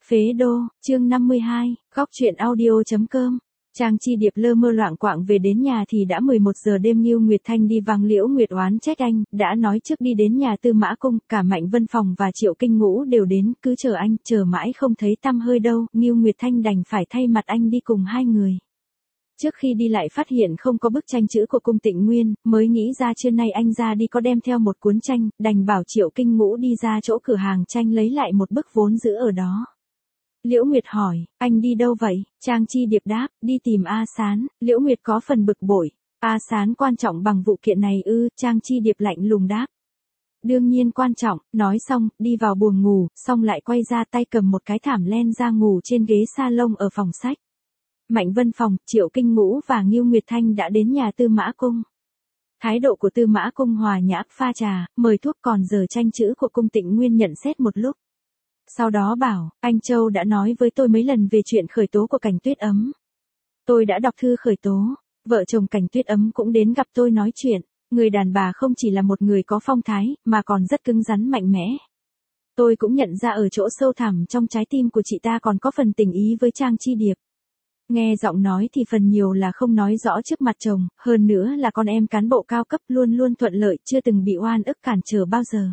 Phế đô, chương 52, góc truyện audio.com. Trang Chi Điệp lơ mơ loạng quạng về đến nhà thì đã 11 giờ đêm. Ngưu Nguyệt Thanh đi vang Liễu Nguyệt oán trách anh, đã nói trước đi đến nhà Tư Mã Cung, cả Mạnh Vân Phòng và Triệu Kinh Ngũ đều đến, cứ chờ anh, chờ mãi không thấy tăm hơi đâu, Ngưu Nguyệt Thanh đành phải thay mặt anh đi cùng hai người. Trước khi đi lại phát hiện không có bức tranh chữ của Cung Tịnh Nguyên, mới nghĩ ra trưa nay anh ra đi có đem theo một cuốn tranh, đành bảo Triệu Kinh Ngũ đi ra chỗ cửa hàng tranh lấy lại một bức vốn giữ ở đó. Liễu Nguyệt hỏi, anh đi đâu vậy? Trang Chi Điệp đáp, đi tìm A Sán. Liễu Nguyệt có phần bực bội. A Sán quan trọng bằng vụ kiện này ư? Trang Chi Điệp lạnh lùng đáp. Đương nhiên quan trọng, nói xong, đi vào buồng ngủ, xong lại quay ra tay cầm một cái thảm len ra ngủ trên ghế salon ở phòng sách. Mạnh Vân Phòng, Triệu Kinh Ngũ và Ngưu Nguyệt Thanh đã đến nhà Tư Mã Cung. Thái độ của Tư Mã Cung hòa nhã, pha trà, mời thuốc còn giờ tranh chữ của Cung Tịnh Nguyên nhận xét một lúc. Sau đó bảo, anh Châu đã nói với tôi mấy lần về chuyện khởi tố của Cảnh Tuyết Ấm. Tôi đã đọc thư khởi tố, vợ chồng Cảnh Tuyết Ấm cũng đến gặp tôi nói chuyện, người đàn bà không chỉ là một người có phong thái, mà còn rất cứng rắn mạnh mẽ. Tôi cũng nhận ra ở chỗ sâu thẳm trong trái tim của chị ta còn có phần tình ý với Trang Chi Điệp. Nghe giọng nói thì phần nhiều là không nói rõ trước mặt chồng, hơn nữa là con em cán bộ cao cấp luôn luôn thuận lợi, chưa từng bị oan ức cản trở bao giờ.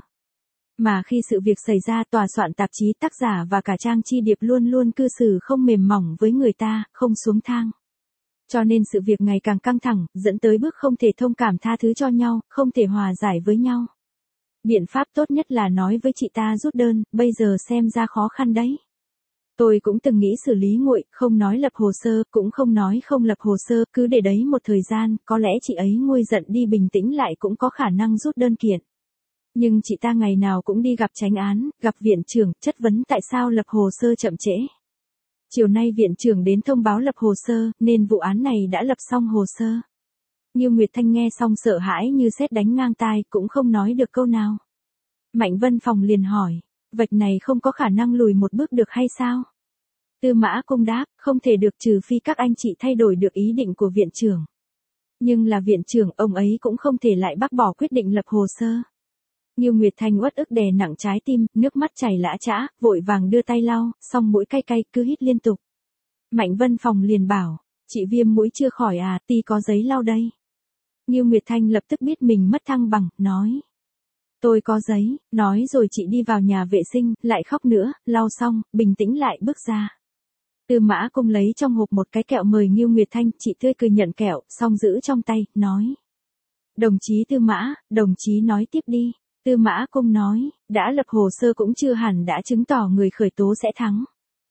Mà khi sự việc xảy ra, tòa soạn tạp chí, tác giả và cả Trang Chi Điệp luôn luôn cư xử không mềm mỏng với người ta, không xuống thang. Cho nên sự việc ngày càng căng thẳng, dẫn tới bước không thể thông cảm tha thứ cho nhau, không thể hòa giải với nhau. Biện pháp tốt nhất là nói với chị ta rút đơn, bây giờ xem ra khó khăn đấy. Tôi cũng từng nghĩ xử lý nguội, không nói lập hồ sơ, cũng không nói không lập hồ sơ, cứ để đấy một thời gian, có lẽ chị ấy nguôi giận đi bình tĩnh lại cũng có khả năng rút đơn kiện. Nhưng chị ta ngày nào cũng đi gặp chánh án, gặp viện trưởng, chất vấn tại sao lập hồ sơ chậm trễ. Chiều nay viện trưởng đến thông báo lập hồ sơ, nên vụ án này đã lập xong hồ sơ. Ngưu Nguyệt Thanh nghe xong sợ hãi như sét đánh ngang tai, cũng không nói được câu nào. Mạnh Vân Phòng liền hỏi, vạch này không có khả năng lùi một bước được hay sao? Tư Mã Cung đáp, không thể được trừ phi các anh chị thay đổi được ý định của viện trưởng. Nhưng là viện trưởng, ông ấy cũng không thể lại bác bỏ quyết định lập hồ sơ. Ngưu Nguyệt Thanh uất ức đè nặng trái tim, nước mắt chảy lã chã, vội vàng đưa tay lau, xong mũi cay cay, cứ hít liên tục. Mạnh Vân Phòng liền bảo, chị viêm mũi chưa khỏi à, ti có giấy lau đây. Ngưu Nguyệt Thanh lập tức biết mình mất thăng bằng, nói. Tôi có giấy, nói rồi chị đi vào nhà vệ sinh, lại khóc nữa, lau xong, bình tĩnh lại bước ra. Tư Mã Cung lấy trong hộp một cái kẹo mời Ngưu Nguyệt Thanh, chị tươi cười nhận kẹo, xong giữ trong tay, nói. Đồng chí Tư Mã, đồng chí nói tiếp đi. Tư Mã Cung nói, đã lập hồ sơ cũng chưa hẳn đã chứng tỏ người khởi tố sẽ thắng.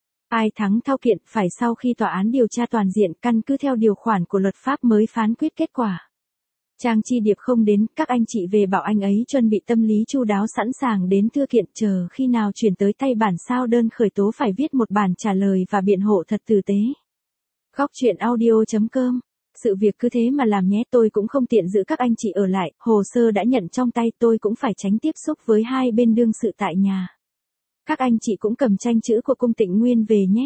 Ai thắng thao kiện phải sau khi tòa án điều tra toàn diện, căn cứ theo điều khoản của luật pháp mới phán quyết kết quả. Trang Chi Điệp không đến, các anh chị về bảo anh ấy chuẩn bị tâm lý chu đáo sẵn sàng đến thư kiện, chờ khi nào chuyển tới tay bản sao đơn khởi tố phải viết một bản trả lời và biện hộ thật tử tế. Góc truyện audio.com. Sự việc cứ thế mà làm nhé, tôi cũng không tiện giữ các anh chị ở lại, hồ sơ đã nhận trong tay, tôi cũng phải tránh tiếp xúc với hai bên đương sự tại nhà. Các anh chị cũng cầm tranh chữ của Cung Tịnh Nguyên về nhé.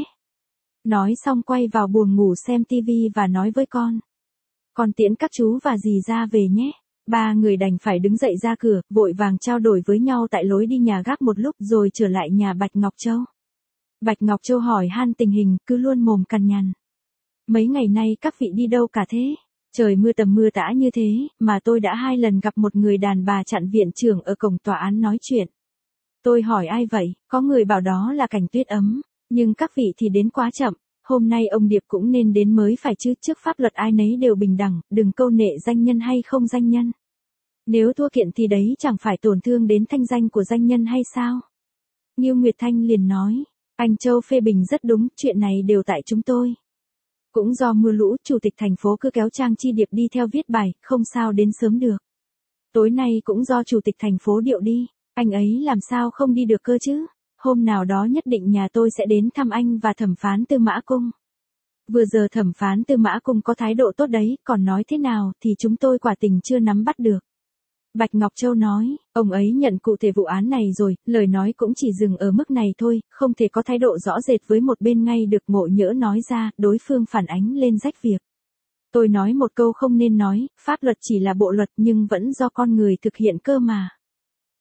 Nói xong quay vào buồng ngủ xem tivi và nói với con. Con tiễn các chú và dì ra về nhé. Ba người đành phải đứng dậy ra cửa, vội vàng trao đổi với nhau tại lối đi nhà gác một lúc rồi trở lại nhà Bạch Ngọc Châu. Bạch Ngọc Châu hỏi han tình hình, cứ luôn mồm cằn nhằn. Mấy ngày nay các vị đi đâu cả thế? Trời mưa tầm mưa tã như thế, mà tôi đã 2 lần gặp một người đàn bà chặn viện trưởng ở cổng tòa án nói chuyện. Tôi hỏi ai vậy, có người bảo đó là Cảnh Tuyết Ấm, nhưng các vị thì đến quá chậm, hôm nay ông Điệp cũng nên đến mới phải chứ, trước pháp luật ai nấy đều bình đẳng, đừng câu nệ danh nhân hay không danh nhân. Nếu thua kiện thì đấy chẳng phải tổn thương đến thanh danh của danh nhân hay sao? Ngưu Nguyệt Thanh liền nói, anh Châu phê bình rất đúng, chuyện này đều tại chúng tôi. Cũng do mưa lũ, chủ tịch thành phố cứ kéo Trang Chi Điệp đi theo viết bài, không sao đến sớm được. Tối nay cũng do chủ tịch thành phố điệu đi, anh ấy làm sao không đi được cơ chứ? Hôm nào đó nhất định nhà tôi sẽ đến thăm anh và thẩm phán Tư Mã Cung. Vừa giờ thẩm phán Tư Mã Cung có thái độ tốt đấy, còn nói thế nào thì chúng tôi quả tình chưa nắm bắt được. Bạch Ngọc Châu nói, ông ấy nhận cụ thể vụ án này rồi, lời nói cũng chỉ dừng ở mức này thôi, không thể có thái độ rõ rệt với một bên ngay được. Ngộ Nhỡ nói ra, đối phương phản ánh lên rách việc. Tôi nói một câu không nên nói, pháp luật chỉ là bộ luật nhưng vẫn do con người thực hiện cơ mà.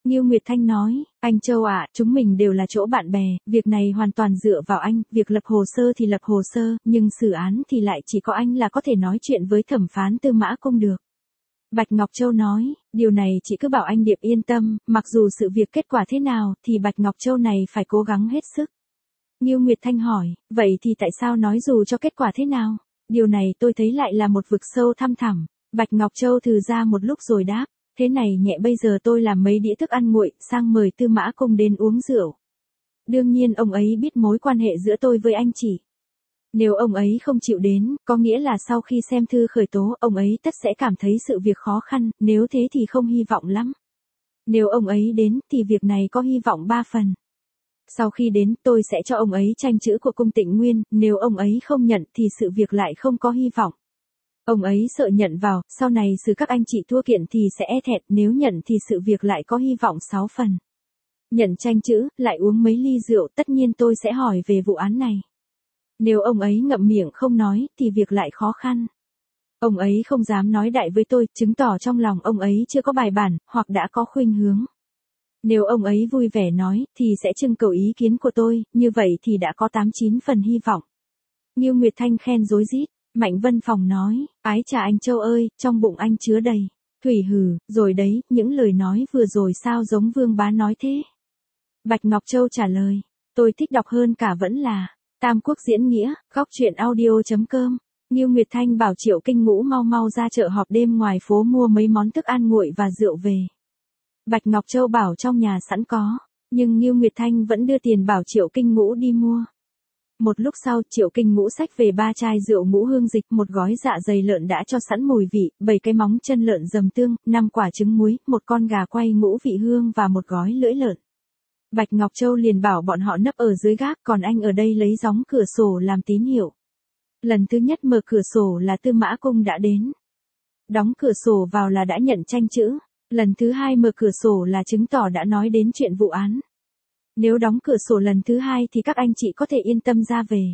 Ngưu Nguyệt Thanh nói, anh Châu ạ, chúng mình đều là chỗ bạn bè, việc này hoàn toàn dựa vào anh, việc lập hồ sơ thì lập hồ sơ, nhưng xử án thì lại chỉ có anh là có thể nói chuyện với thẩm phán Tư Mã Cung được. Bạch Ngọc Châu nói, điều này chị cứ bảo anh Điệp yên tâm, mặc dù sự việc kết quả thế nào, thì Bạch Ngọc Châu này phải cố gắng hết sức. Ngưu Nguyệt Thanh hỏi, vậy thì tại sao nói dù cho kết quả thế nào? Điều này tôi thấy lại là một vực sâu thăm thẳm. Bạch Ngọc Châu thừ ra một lúc rồi đáp, thế này nhẹ bây giờ tôi làm mấy đĩa thức ăn nguội, sang mời Tư Mã Cung đến uống rượu. Đương nhiên ông ấy biết mối quan hệ giữa tôi với anh chị. Nếu ông ấy không chịu đến, có nghĩa là sau khi xem thư khởi tố, ông ấy tất sẽ cảm thấy sự việc khó khăn, nếu thế thì không hy vọng lắm. Nếu ông ấy đến, thì việc này có hy vọng 3 phần. Sau khi đến, tôi sẽ cho ông ấy tranh chữ của Cung Tịnh Nguyên, nếu ông ấy không nhận thì sự việc lại không có hy vọng. Ông ấy sợ nhận vào, sau này xử các anh chị thua kiện thì sẽ e thẹn, nếu nhận thì sự việc lại có hy vọng 6 phần. Nhận tranh chữ, lại uống mấy ly rượu, tất nhiên tôi sẽ hỏi về vụ án này. Nếu ông ấy ngậm miệng không nói, thì việc lại khó khăn. Ông ấy không dám nói đại với tôi, chứng tỏ trong lòng ông ấy chưa có bài bản, hoặc đã có khuynh hướng. Nếu ông ấy vui vẻ nói, thì sẽ trưng cầu ý kiến của tôi, như vậy thì đã có 8-9 phần hy vọng. Ngưu Nguyệt Thanh khen rối rít. Mạnh Vân Phòng nói, ái chà anh Châu ơi, trong bụng anh chứa đầy. Thủy hừ, rồi đấy, những lời nói vừa rồi sao giống Vương Bá nói thế? Bạch Ngọc Châu trả lời, tôi thích đọc hơn cả vẫn là Tam Quốc diễn nghĩa, góc truyện audio.com. Ngưu Nguyệt Thanh bảo Triệu Kinh Ngũ mau mau ra chợ họp đêm ngoài phố mua mấy món thức ăn nguội và rượu về. Bạch Ngọc Châu bảo trong nhà sẵn có, nhưng Ngưu Nguyệt Thanh vẫn đưa tiền bảo Triệu Kinh Ngũ đi mua. Một lúc sau, Triệu Kinh Ngũ xách về 3 chai rượu ngũ hương dịch, một gói dạ dày lợn đã cho sẵn mùi vị, 7 cái móng chân lợn dầm tương, 5 quả trứng muối, một con gà quay ngũ vị hương và một gói lưỡi lợn. Bạch Ngọc Châu liền bảo bọn họ nấp ở dưới gác, còn anh ở đây lấy gióng cửa sổ làm tín hiệu. Lần thứ nhất mở cửa sổ là Tư Mã Cung đã đến. Đóng cửa sổ vào là đã nhận tranh chữ. Lần thứ hai mở cửa sổ là chứng tỏ đã nói đến chuyện vụ án. Nếu đóng cửa sổ lần thứ hai thì các anh chị có thể yên tâm ra về.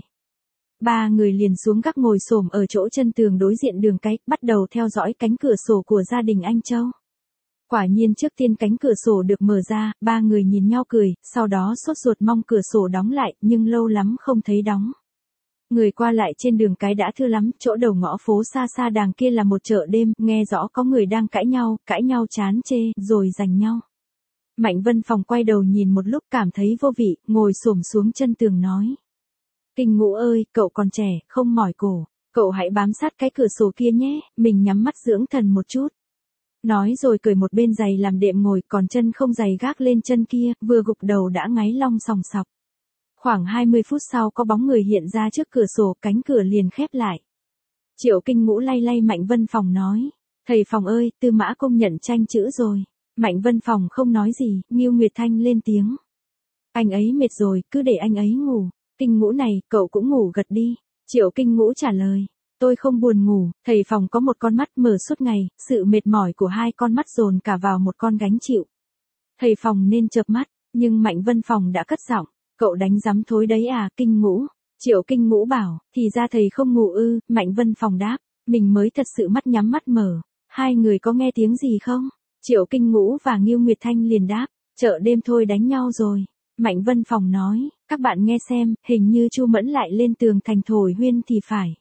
3 người liền xuống gác ngồi xổm ở chỗ chân tường đối diện đường cái, bắt đầu theo dõi cánh cửa sổ của gia đình anh Châu. Quả nhiên trước tiên cánh cửa sổ được mở ra, 3 người nhìn nhau cười, sau đó sốt ruột mong cửa sổ đóng lại, nhưng lâu lắm không thấy đóng. Người qua lại trên đường cái đã thưa lắm, chỗ đầu ngõ phố xa xa đằng kia là một chợ đêm, nghe rõ có người đang cãi nhau chán chê, rồi giành nhau. Mạnh Vân Phòng quay đầu nhìn một lúc cảm thấy vô vị, ngồi xổm xuống chân tường nói. Kinh Ngũ ơi, cậu còn trẻ, không mỏi cổ, cậu hãy bám sát cái cửa sổ kia nhé, mình nhắm mắt dưỡng thần một chút. Nói rồi cởi một bên giày làm đệm ngồi, còn chân không giày gác lên chân kia, vừa gục đầu đã ngáy long sòng sọc. Khoảng 20 phút sau có bóng người hiện ra trước cửa sổ, cánh cửa liền khép lại. Triệu Kinh Ngũ lay lay Mạnh Vân Phòng nói, thầy Phòng ơi, Tư Mã Cung nhận tranh chữ rồi. Mạnh Vân Phòng không nói gì, Ngưu Nguyệt Thanh lên tiếng. Anh ấy mệt rồi, cứ để anh ấy ngủ. Kinh Ngũ này, cậu cũng ngủ gật đi. Triệu Kinh Ngũ trả lời, tôi không buồn ngủ, thầy Phòng có một con mắt mở suốt ngày, sự mệt mỏi của 2 con mắt dồn cả vào một con gánh chịu. Thầy Phòng nên chợp mắt, nhưng Mạnh Vân Phòng đã cất giọng, cậu đánh rắm thối đấy à, Kinh Ngũ. Triệu Kinh Ngũ bảo, thì ra thầy không ngủ ư, Mạnh Vân Phòng đáp, mình mới thật sự mắt nhắm mắt mở. 2 người có nghe tiếng gì không? Triệu Kinh Ngũ và Ngưu Nguyệt Thanh liền đáp, chợ đêm thôi đánh nhau rồi. Mạnh Vân Phòng nói, các bạn nghe xem, hình như Chu Mẫn lại lên tường thành thổi huyên thì phải.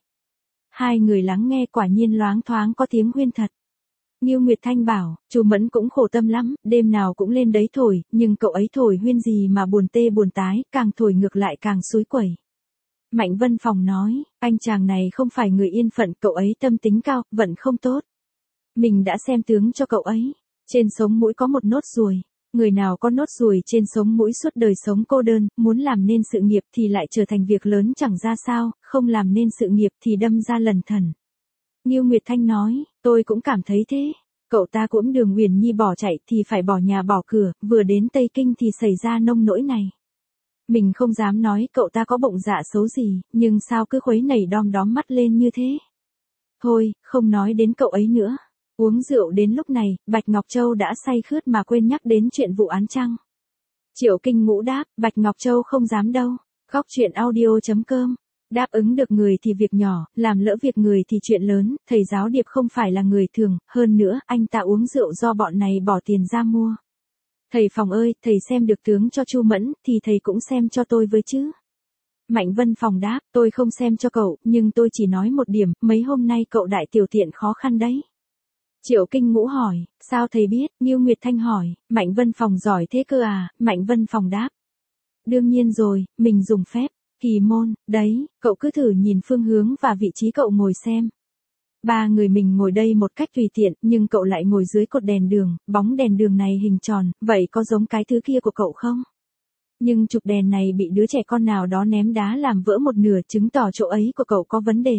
2 người lắng nghe, quả nhiên loáng thoáng có tiếng huyên thật. Ngưu Nguyệt Thanh bảo, Chu Mẫn cũng khổ tâm lắm, đêm nào cũng lên đấy thổi, nhưng cậu ấy thổi huyên gì mà buồn tê buồn tái, càng thổi ngược lại càng xúi quẩy. Mạnh Vân Phòng nói, anh chàng này không phải người yên phận, cậu ấy tâm tính cao, vận không tốt. Mình đã xem tướng cho cậu ấy. Trên sống mũi có một nốt ruồi. Người nào có nốt ruồi trên sống mũi suốt đời sống cô đơn, muốn làm nên sự nghiệp thì lại trở thành việc lớn chẳng ra sao, không làm nên sự nghiệp thì đâm ra lẩn thẩn. Ngưu Nguyệt Thanh nói, tôi cũng cảm thấy thế. Cậu ta cũng Đường Uyển Nhi bỏ chạy thì phải bỏ nhà bỏ cửa, vừa đến Tây Kinh thì xảy ra nông nỗi này. Mình không dám nói cậu ta có bụng dạ xấu gì, nhưng sao cứ khuấy nảy đom đóm mắt lên như thế. Thôi, không nói đến cậu ấy nữa. Uống rượu đến lúc này, Bạch Ngọc Châu đã say khướt mà quên nhắc đến chuyện vụ án chăng? Triệu Kinh Ngũ đáp, Bạch Ngọc Châu không dám đâu. Góc truyện audio.com. Đáp ứng được người thì việc nhỏ, làm lỡ việc người thì chuyện lớn, thầy giáo Điệp không phải là người thường, hơn nữa, anh ta uống rượu do bọn này bỏ tiền ra mua. Thầy phòng ơi, thầy xem được tướng cho Chu Mẫn, thì thầy cũng xem cho tôi với chứ. Mạnh Vân Phòng đáp, tôi không xem cho cậu, nhưng tôi chỉ nói một điểm, mấy hôm nay cậu đại tiểu tiện khó khăn đấy. Triệu Kinh Ngũ hỏi, sao thầy biết? Ngưu Nguyệt Thanh hỏi, Mạnh Vân Phòng giỏi thế cơ à? Mạnh Vân Phòng đáp. Đương nhiên rồi, mình dùng phép. Kỳ môn, đấy, cậu cứ thử nhìn phương hướng và vị trí cậu ngồi xem. Ba người mình ngồi đây một cách tùy tiện, nhưng cậu lại ngồi dưới cột đèn đường, bóng đèn đường này hình tròn, vậy có giống cái thứ kia của cậu không? Nhưng trục đèn này bị đứa trẻ con nào đó ném đá làm vỡ một nửa, chứng tỏ chỗ ấy của cậu có vấn đề.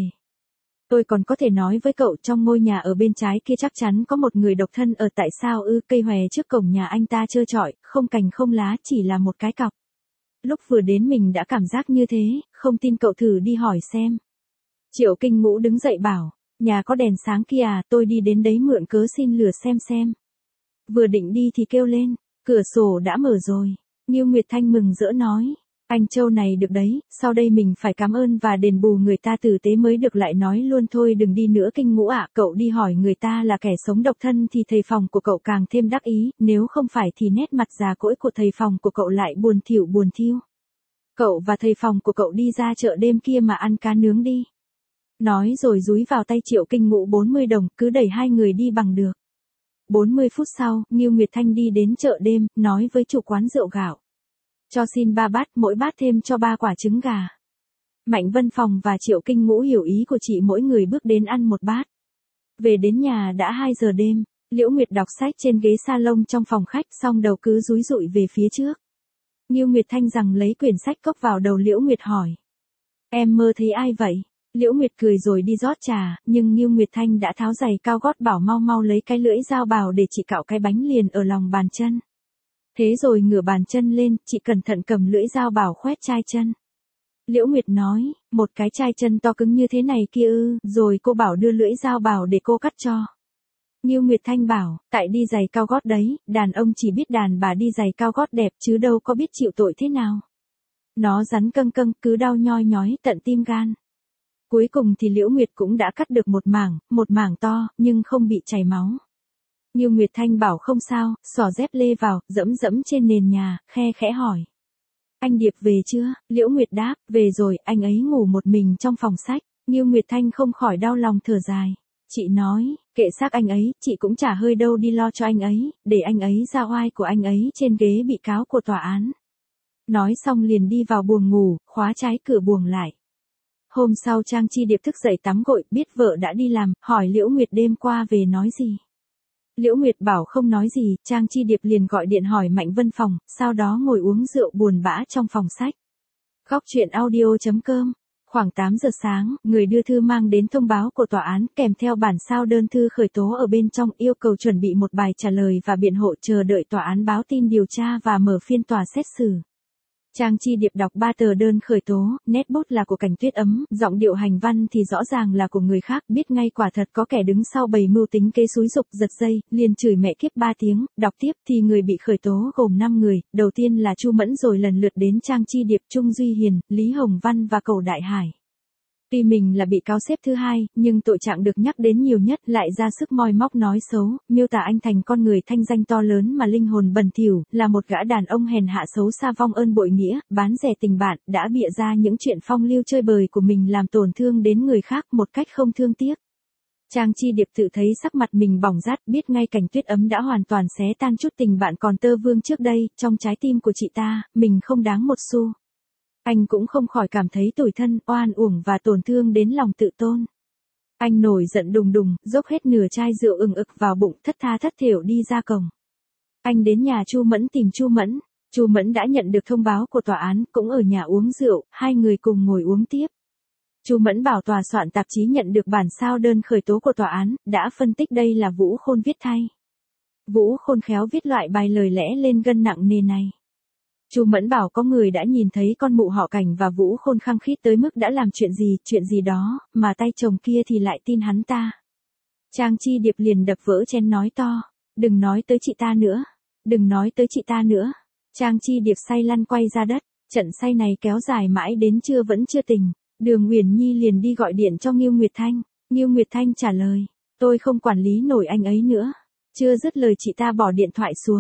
Tôi còn có thể nói với cậu trong ngôi nhà ở bên trái kia chắc chắn có một người độc thân ở, tại sao ư? Cây hòe trước cổng nhà anh ta trơ trọi, không cành không lá, chỉ là một cái cọc. Lúc vừa đến mình đã cảm giác như thế, không tin cậu thử đi hỏi xem. Triệu Kinh Ngũ đứng dậy bảo, nhà có đèn sáng kia à, tôi đi đến đấy mượn cớ xin lửa xem. Vừa định đi thì kêu lên, cửa sổ đã mở rồi. Ngưu Nguyệt Thanh mừng rỡ nói, anh Châu này được đấy, sau đây mình phải cảm ơn và đền bù người ta tử tế mới được, lại nói luôn thôi đừng đi nữa Kinh Ngũ ạ, cậu đi hỏi người ta là kẻ sống độc thân thì thầy phòng của cậu càng thêm đắc ý, nếu không phải thì nét mặt già cỗi của thầy phòng của cậu lại buồn thiu. Cậu và thầy phòng của cậu đi ra chợ đêm kia mà ăn cá nướng đi. Nói rồi dúi vào tay Triệu Kinh Ngũ 40 đồng, cứ đẩy hai người đi bằng được. 40 phút sau, Ngưu Nguyệt Thanh đi đến chợ đêm, nói với chủ quán rượu gạo. Cho xin 3 bát, mỗi bát thêm cho 3 quả trứng gà. Mạnh Vân Phòng và Triệu Kinh Ngũ hiểu ý của chị, mỗi người bước đến ăn một bát. Về đến nhà đã 2 giờ đêm, Liễu Nguyệt đọc sách trên ghế salon trong phòng khách, xong đầu cứ dúi dụi về phía trước. Ngưu Nguyệt Thanh rằng lấy quyển sách cốc vào đầu Liễu Nguyệt hỏi. Em mơ thấy ai vậy? Liễu Nguyệt cười rồi đi rót trà, nhưng Ngưu Nguyệt Thanh đã tháo giày cao gót bảo mau lấy cái lưỡi dao bào để chị cạo cái bánh liền ở lòng bàn chân. Thế rồi ngửa bàn chân lên, chị cẩn thận cầm lưỡi dao bào khoét chai chân. Liễu Nguyệt nói, một cái chai chân to cứng như thế này kia ư, rồi cô bảo đưa lưỡi dao bào để cô cắt cho. Ngưu Nguyệt Thanh bảo, tại đi giày cao gót đấy, đàn ông chỉ biết đàn bà đi giày cao gót đẹp chứ đâu có biết chịu tội thế nào. Nó rắn căng cứ đau nhoi nhói tận tim gan. Cuối cùng thì Liễu Nguyệt cũng đã cắt được một mảng to, nhưng không bị chảy máu. Ngưu Nguyệt Thanh bảo không sao, xỏ dép lê vào, dẫm trên nền nhà, khe khẽ hỏi. Anh Điệp về chưa? Liễu Nguyệt đáp, về rồi, anh ấy ngủ một mình trong phòng sách. Ngưu Nguyệt Thanh không khỏi đau lòng thở dài. Chị nói, kệ xác anh ấy, chị cũng chả hơi đâu đi lo cho anh ấy, để anh ấy ra oai của anh ấy trên ghế bị cáo của tòa án. Nói xong liền đi vào buồng ngủ, khóa trái cửa buồng lại. Hôm sau Trang Chi Điệp thức dậy tắm gội, biết vợ đã đi làm, hỏi Liễu Nguyệt đêm qua về nói gì. Liễu Nguyệt bảo không nói gì, Trang Chi Điệp liền gọi điện hỏi Mạnh Vân Phòng, sau đó ngồi uống rượu buồn bã trong phòng sách. Góc truyện audio.com. Khoảng 8 giờ sáng, người đưa thư mang đến thông báo của tòa án kèm theo bản sao đơn thư khởi tố ở bên trong, yêu cầu chuẩn bị một bài trả lời và biện hộ, chờ đợi tòa án báo tin điều tra và mở phiên tòa xét xử. Trang Chi Điệp đọc 3 tờ đơn khởi tố, nét bút là của Cảnh Tuyết Ấm, giọng điệu hành văn thì rõ ràng là của người khác, biết ngay quả thật có kẻ đứng sau bày mưu tính kế xúi giục giật dây, liền chửi mẹ kiếp 3 tiếng, đọc tiếp thì người bị khởi tố gồm 5 người, đầu tiên là Chu Mẫn, rồi lần lượt đến Trang Chi Điệp, Trung Duy Hiền, Lý Hồng Văn và Cầu Đại Hải. Tuy mình là bị cáo xếp thứ hai, nhưng tội trạng được nhắc đến nhiều nhất lại ra sức moi móc nói xấu, miêu tả anh thành con người thanh danh to lớn mà linh hồn bẩn thỉu, là một gã đàn ông hèn hạ xấu xa vong ơn bội nghĩa, bán rẻ tình bạn, đã bịa ra những chuyện phong lưu chơi bời của mình làm tổn thương đến người khác một cách không thương tiếc. Trang Chi Điệp tự thấy sắc mặt mình bỏng rát, biết ngay Cảnh Tuyết Ấm đã hoàn toàn xé tan chút tình bạn còn tơ vương trước đây, trong trái tim của chị ta, mình không đáng một xu. Anh cũng không khỏi cảm thấy tủi thân, oan uổng và tổn thương đến lòng tự tôn. Anh nổi giận đùng, dốc hết nửa chai rượu ừng ực vào bụng, thất tha thất thểu đi ra cổng. Anh đến nhà Chu Mẫn tìm Chu Mẫn. Chu Mẫn đã nhận được thông báo của tòa án, cũng ở nhà uống rượu, hai người cùng ngồi uống tiếp. Chu Mẫn bảo tòa soạn tạp chí nhận được bản sao đơn khởi tố của tòa án, đã phân tích đây là Vũ Khôn viết thay. Vũ Khôn khéo viết loại bài lời lẽ lên gân nặng nề này. Chu Mẫn bảo có người đã nhìn thấy con mụ họ Cảnh và Vũ Khôn khăng khít tới mức đã làm chuyện gì đó, mà tay chồng kia thì lại tin hắn ta. Trang Chi Điệp liền đập vỡ chén nói to, đừng nói tới chị ta nữa, đừng nói tới chị ta nữa. Trang Chi Điệp say lăn quay ra đất, trận say này kéo dài mãi đến trưa vẫn chưa tỉnh. Đường Uyển Nhi liền đi gọi điện cho Ngưu Nguyệt Thanh. Ngưu Nguyệt Thanh trả lời, tôi không quản lý nổi anh ấy nữa. Chưa dứt lời chị ta bỏ điện thoại xuống.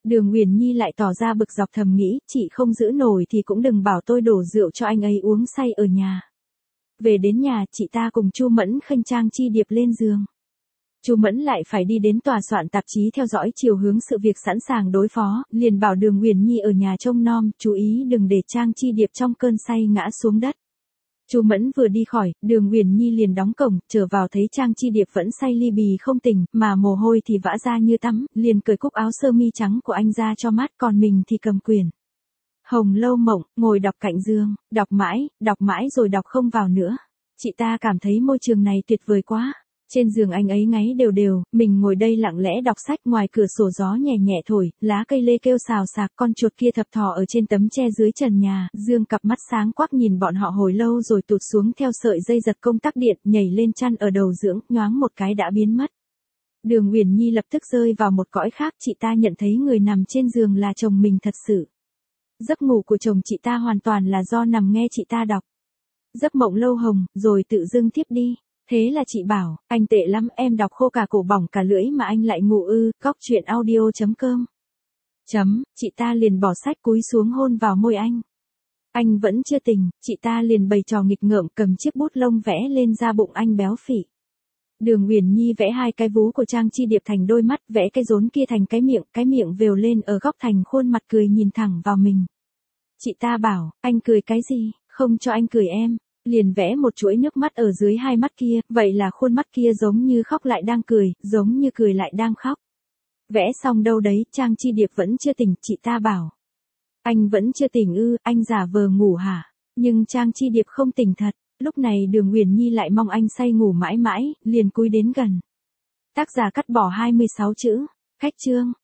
Đường Uyển Nhi lại tỏ ra bực dọc thầm nghĩ, chị không giữ nổi thì cũng đừng bảo tôi đổ rượu cho anh ấy uống say ở nhà. Về đến nhà, chị ta cùng Chu Mẫn khênh Trang Chi Điệp lên giường. Chu Mẫn lại phải đi đến tòa soạn tạp chí theo dõi chiều hướng sự việc sẵn sàng đối phó, liền bảo Đường Uyển Nhi ở nhà trông nom, chú ý đừng để Trang Chi Điệp trong cơn say ngã xuống đất. Chu Mẫn vừa đi khỏi, Đường Uyển Nhi liền đóng cổng, trở vào thấy Trang Chi Điệp vẫn say li bì không tỉnh, mà mồ hôi thì vã ra như tắm, liền cởi cúc áo sơ mi trắng của anh ra cho mát, còn mình thì cầm quyển Hồng Lâu Mộng, ngồi đọc cạnh giường, đọc mãi rồi đọc không vào nữa. Chị ta cảm thấy môi trường này tuyệt vời quá. Trên giường anh ấy ngáy đều đều, mình ngồi đây lặng lẽ đọc sách, ngoài cửa sổ gió nhẹ nhẹ thổi, lá cây lê kêu xào xạc, con chuột kia thập thò ở trên tấm tre dưới trần nhà, Dương cặp mắt sáng quắc nhìn bọn họ hồi lâu rồi tụt xuống theo sợi dây giật công tắc điện, nhảy lên chăn ở đầu giường, nhoáng một cái đã biến mất. Đường Uyển Nhi lập tức rơi vào một cõi khác, chị ta nhận thấy người nằm trên giường là chồng mình thật sự. Giấc ngủ của chồng chị ta hoàn toàn là do nằm nghe chị ta đọc. Giấc mộng lâu hồng, rồi tự dưng tiếp đi. Thế là chị bảo, anh tệ lắm, em đọc khô cả cổ bỏng cả lưỡi mà anh lại ngủ ư, coctruyện.audio.com. Chị ta liền bỏ sách cúi xuống hôn vào môi anh. Anh vẫn chưa tỉnh, chị ta liền bày trò nghịch ngợm cầm chiếc bút lông vẽ lên da bụng anh béo phì. Đường Uyển Nhi vẽ hai cái vú của Trang Chi Điệp thành đôi mắt, vẽ cái rốn kia thành cái miệng vều lên ở góc thành khuôn mặt cười nhìn thẳng vào mình. Chị ta bảo, anh cười cái gì, không cho anh cười em. Liền vẽ một chuỗi nước mắt ở dưới hai mắt kia, vậy là khuôn mắt kia giống như khóc lại đang cười, giống như cười lại đang khóc. Vẽ xong đâu đấy, Trang Chi Điệp vẫn chưa tỉnh, chị ta bảo. Anh vẫn chưa tỉnh ư, anh giả vờ ngủ hả? Nhưng Trang Chi Điệp không tỉnh thật, lúc này Đường Uyển Nhi lại mong anh say ngủ mãi mãi, liền cúi đến gần. Tác giả cắt bỏ 26 chữ, khách chương.